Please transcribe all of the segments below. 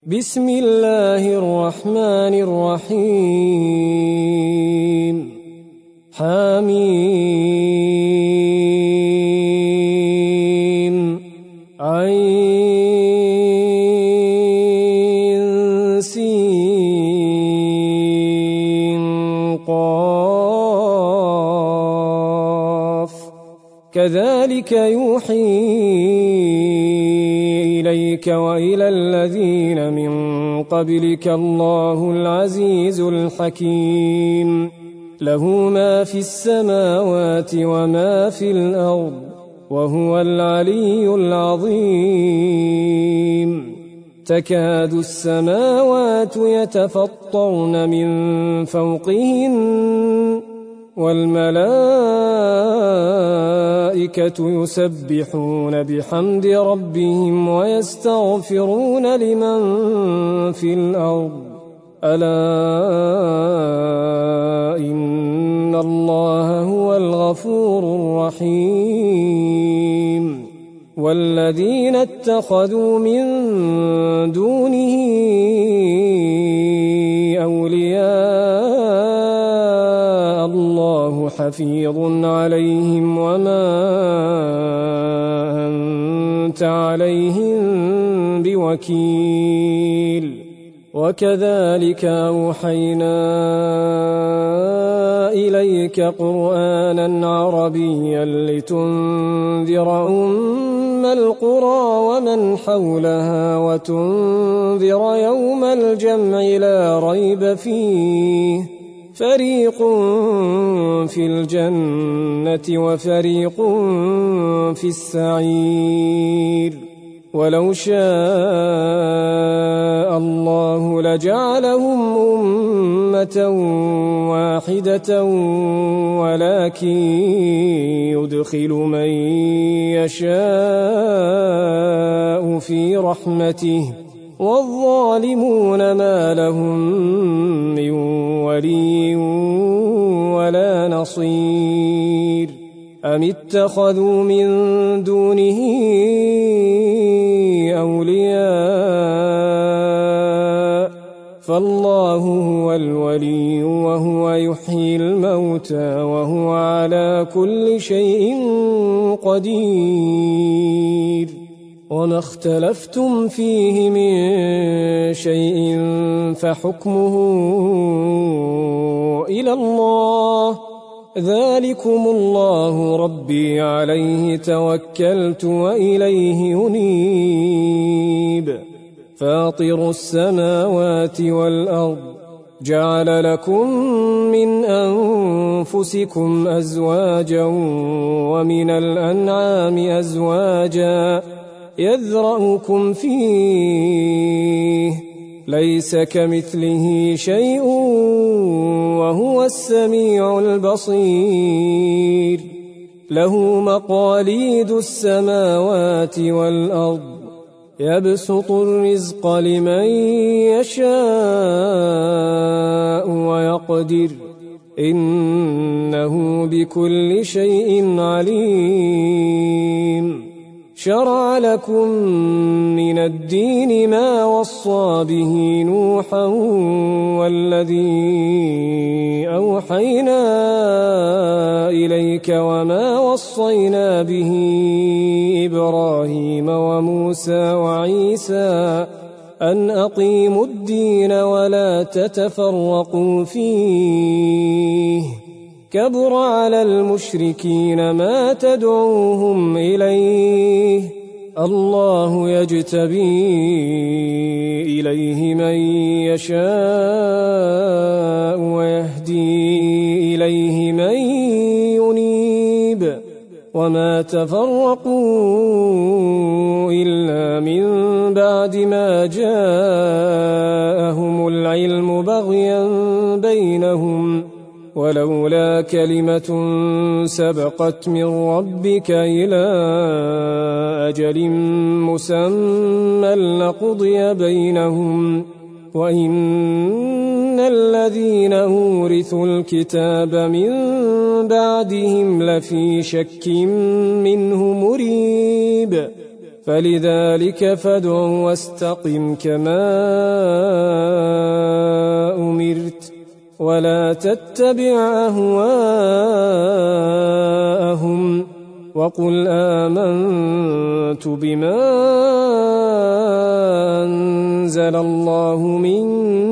بسم الله الرحمن الرحيم حميم عين سين قاف كذلك يوحي إليك وإلى الذين من قبلك الله العزيز الحكيم له ما في السماوات وما في الأرض وهو العلي العظيم تكاد السماوات يتفطرن من فوقهن والملائكة يسبحون بحمد ربهم ويستغفرون لمن في الأرض ألا إن الله هو الغفور الرحيم والذين اتخذوا من دونه أولياء الله حفيظ عليهم وما أنت عليهم بوكيل وكذلك أوحينا إليك قرآنا عربيا لتنذر أم القرى ومن حولها وتنذر يوم الجمع لا ريب فيه فريق في الجنة وفريق في السعير ولو شاء الله لجعلهم أمة واحدة ولكن يدخل من يشاء في رحمته والظالمون ما لهم من ولي ولا نصير أم اتخذوا من دونه أولياء فالله هو الولي وهو يحيي الموتى وهو على كل شيء قدير وما اختلفتم فيه من شيء فحكمه إلى الله ذلكم الله ربي عليه توكلت وإليه أنيب فاطر السماوات والأرض جعل لكم من أنفسكم أزواجا ومن الأنعام أزواجا يذرأكم فيه ليس كمثله شيء وهو السميع البصير له مقاليد السماوات والأرض يبسط الرزق لمن يشاء ويقدر إنه بكل شيء عليم شرع لكم من الدين ما وصى به نوحا والذي أوحينا إليك وما وصينا به إبراهيم وموسى وعيسى أن أقيموا الدين ولا تتفرقوا فيه كبر على المشركين ما تدعوهم إليه الله يجتبي إليه من يشاء ويهدي إليه من ينيب وما تفرقوا إلا من بعد ما جاءهم العلم بغيا بينهم ولولا كلمة سبقت من ربك إلى أجل مسمى لقضي بينهم وإن الذين أورثوا الكتاب من بعدهم لفي شك منه مريب فلذلك فادع واستقم كما أمرت ولا تتبع أهواءهم وقل آمنت بما أنزل الله من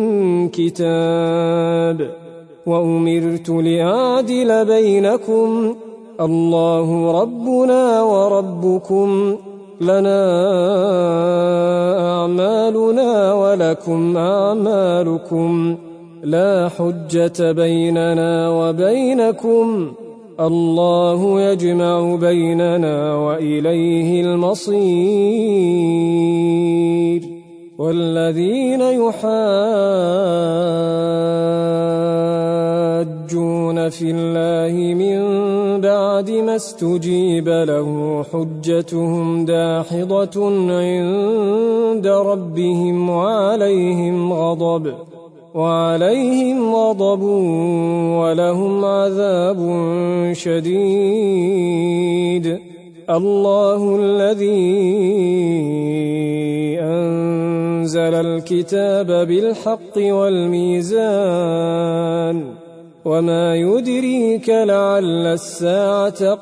كتاب وأمرت لأعدل بينكم الله ربنا وربكم لنا أعمالنا ولكم أعمالكم لا حجة بيننا وبينكم الله يجمع بيننا وإليه المصير والذين يحاجون في الله من بعد ما استجيب له حجتهم داحضة عند ربهم وعليهم غضب ولهم عذاب شديد الله الذي أنزل الكتاب بالحق والميزان وما يدريك لعل الساعة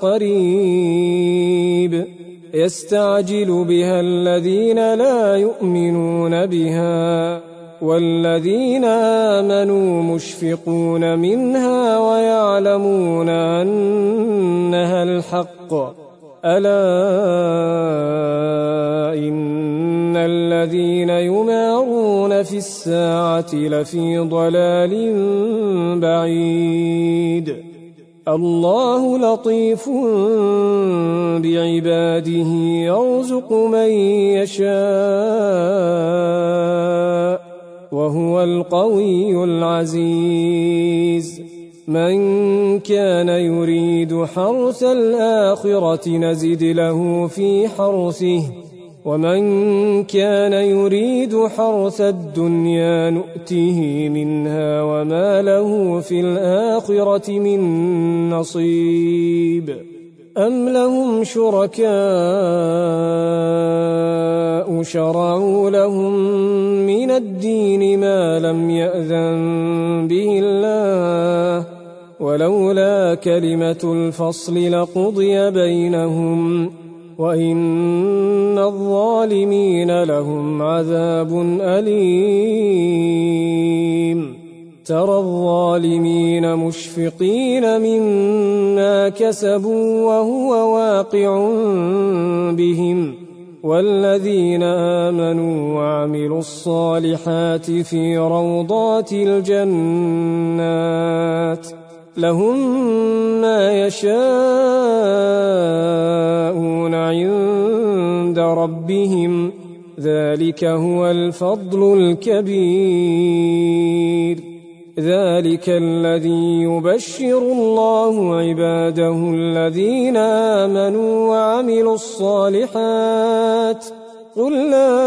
قريب يستعجل بها الذين لا يؤمنون بها والذين آمنوا مشفقون منها ويعلمون أنها الحق ألا إن الذين يمارون في الساعة لفي ضلال بعيد الله لطيف بعباده يرزق من يشاء وهو القوي العزيز من كان يريد حرث الآخرة نزد له في حرثه ومن كان يريد حرث الدنيا نؤته منها وما له في الآخرة من نصيب أم لهم شركاء شرعوا لهم من الدين ما لم يأذن به الله ولولا كلمة الفصل لقضي بينهم وإن الظالمين لهم عذاب أليم ترى الظالمين مشفقين مما كسبوا وهو واقع بهم والذين آمنوا وعملوا الصالحات في روضات الجنات لهم ما يشاءون عند ربهم ذلك هو الفضل الكبير ذلك الذي يبشر الله عباده الذين آمنوا وعملوا الصالحات قل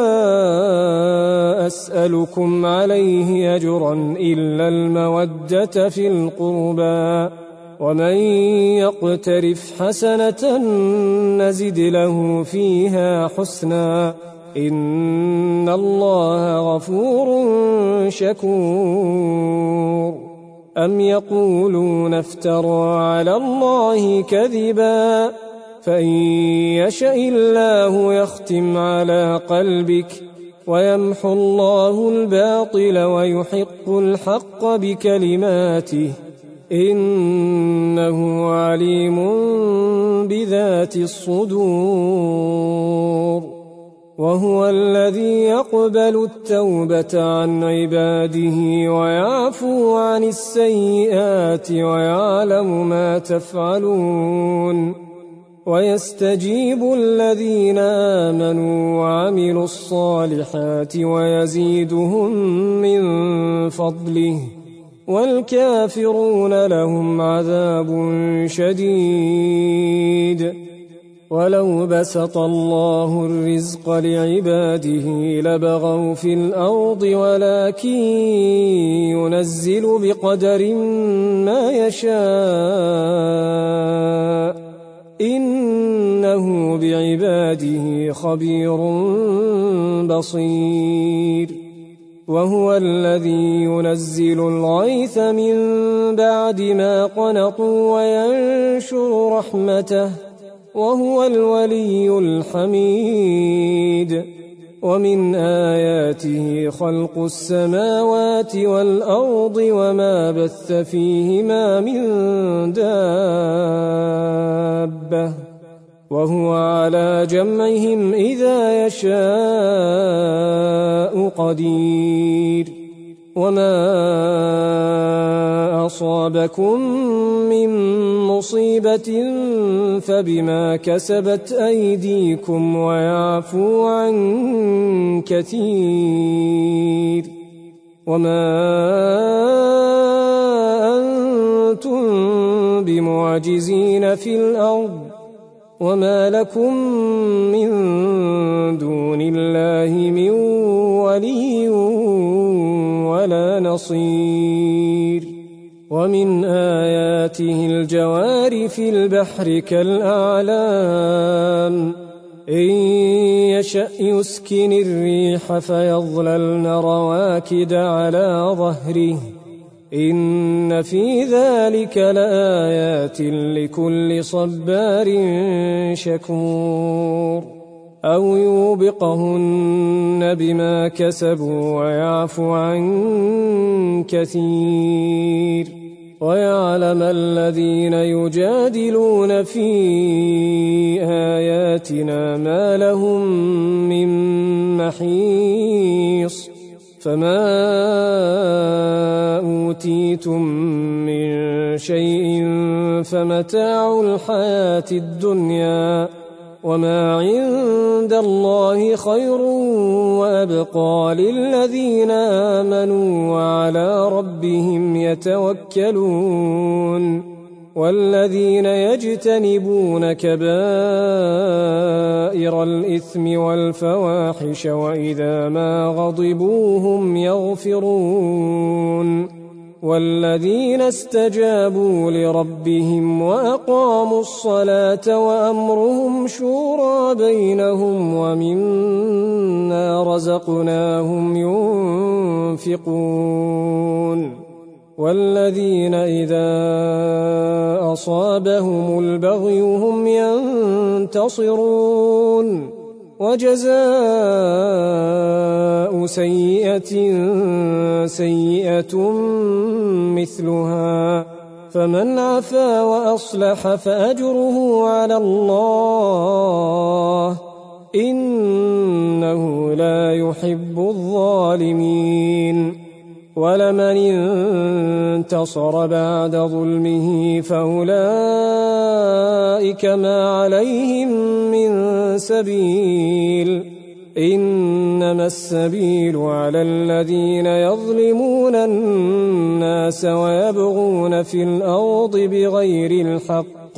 لا أسألكم عليه أجرا إلا المودة في القربى ومن يقترف حسنة نزد له فيها حسنا إن الله غفور شكور أم يقولون افترى على الله كذبا فإن يشأ الله يختم على قلبك ويمحو الله الباطل ويحق الحق بكلماته إنه عليم بذات الصدور وهو الذي يقبل التوبة عن عباده ويعفو عن السيئات ويعلم ما تفعلون ويستجيب الذين آمنوا وعملوا الصالحات ويزيدهم من فضله والكافرون لهم عذاب شديد ولو بسط الله الرزق لعباده لبغوا في الأرض ولكن ينزل بقدر ما يشاء إنه بعباده خبير بصير وهو الذي ينزل الغيث من بعد ما قنطوا وينشر رحمته وهو الولي الحميد ومن آياته خلق السماوات والأرض وما بث فيهما من دابة وهو على جمعهم إذا يشاء قدير وما أصابكم من مصيبة فبما كسبت أيديكم ويعفو عن كثير وما أنتم بمعجزين في الأرض وما لكم من دون الله من ولي ولا نصير ومن آياته الجوار في البحر كالأعلام إن يشأ يسكن الريح فيظللن رواكد على ظهره إن في ذلك لآيات لكل صبار شكور أو يوبقهن بما كسبوا ويعفو عن كثير ويعلم الذين يجادلون في آياتنا ما لهم من محيص فما أوتيتم من شيء فمتاع الحياة الدنيا وما عند الله خير وأبقى للذين آمنوا وعلى ربهم يتوكلون والذين يجتنبون كبائر الإثم والفواحش وإذا ما غضبوا هم يغفرون والذين استجابوا لربهم وأقاموا الصلاة وأمرهم شورى بينهم ومما رزقناهم ينفقون والذين إذا أصابهم البغي هم ينتصرون وجزاء سيئة سيئة مثلها فمن عفا وأصلح فأجره على الله إنه لا يحب الظالمين ولمن انتصر بعد ظلمه فأولئك ما عليهم من سبيل إنما السبيل على الذين يظلمون الناس ويبغون في الأرض بغير الحق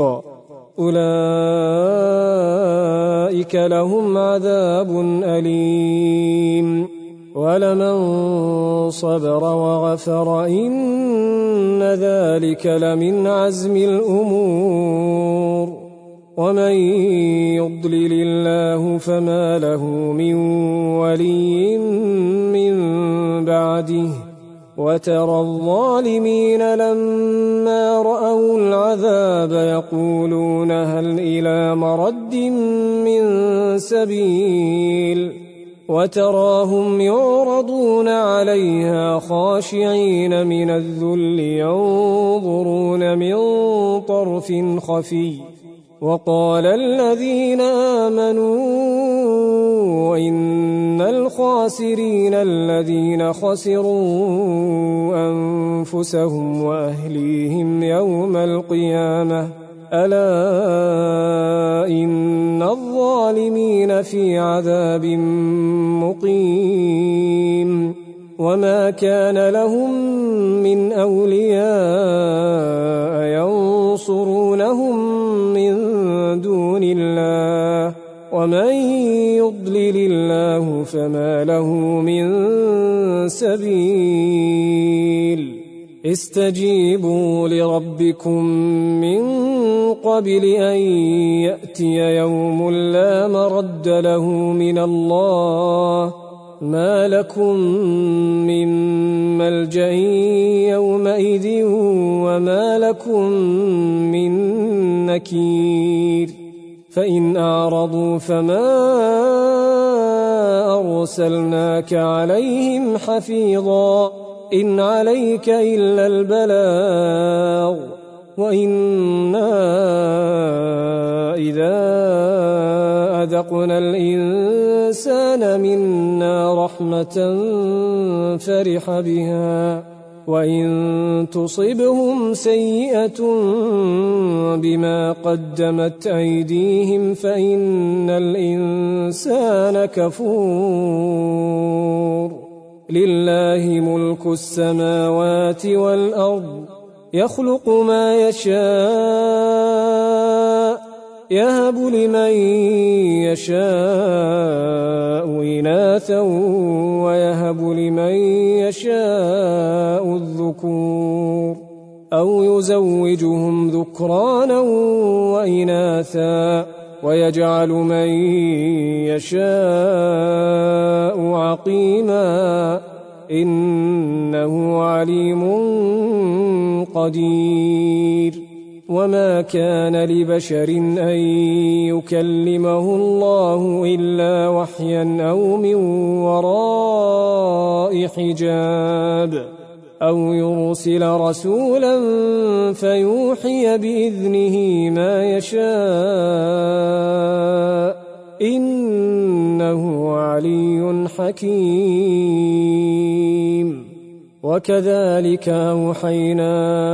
أولئك لهم عذاب أليم ولمن صبر وغفر إن ذلك لمن عزم الأمور ومن يضلل الله فما له من ولي من بعده وترى الظالمين لما رأوا العذاب يقولون هل إلى مرد من سبيل وتراهم يعرضون عليها خاشعين من الذل ينظرون من طرف خفي وقال الذين آمنوا إن الخاسرين الذين خسروا أنفسهم وأهليهم يوم القيامة ألا إن الظالمين في عذاب مقيم وما كان لهم من أولياء ينصرونهم من دون الله ومن يضلل الله فما له من سبيل استجيبوا لربكم من قبل أن يأتي يوم لا مرد له من الله ما لكم من ملجأ يومئذ وما لكم من نكير فإن أعرضوا فما أرسلناك عليهم حفيظا إن عليك إلا البلاغ وإنا إذا أذقنا الإنسان منا رحمة فرح بها وإن تصبهم سيئة بما قدمت أيديهم فإن الإنسان كفور لله ملك السماوات والأرض يخلق ما يشاء يهب لمن يشاء إناثا ويهب لمن يشاء الذكور أو يزوجهم ذكرانا وإناثا ويجعل من يشاء عقيما إنه عليم قدير وما كان لبشر أن يكلمه الله إلا وحيا أو من وراء حجاب أو يرسل رسولا فيوحي بإذنه ما يشاء إنه علي حكيم وكذلك أوحينا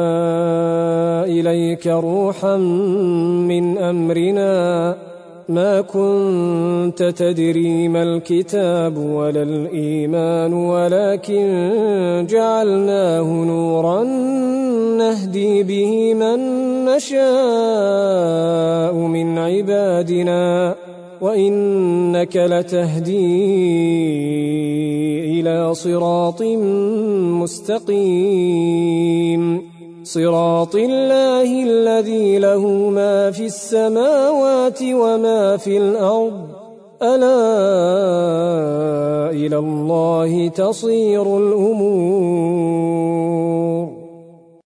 إليك روحا من أمرنا ما كنت تدري ما الكتاب ولا الإيمان ولكن جعلناه نورا نهدي به من نشاء من عبادنا وإنك لتهدي إلى صراط مستقيم صراط الله الذي له ما في السماوات وما في الأرض ألا إلى الله تصير الأمور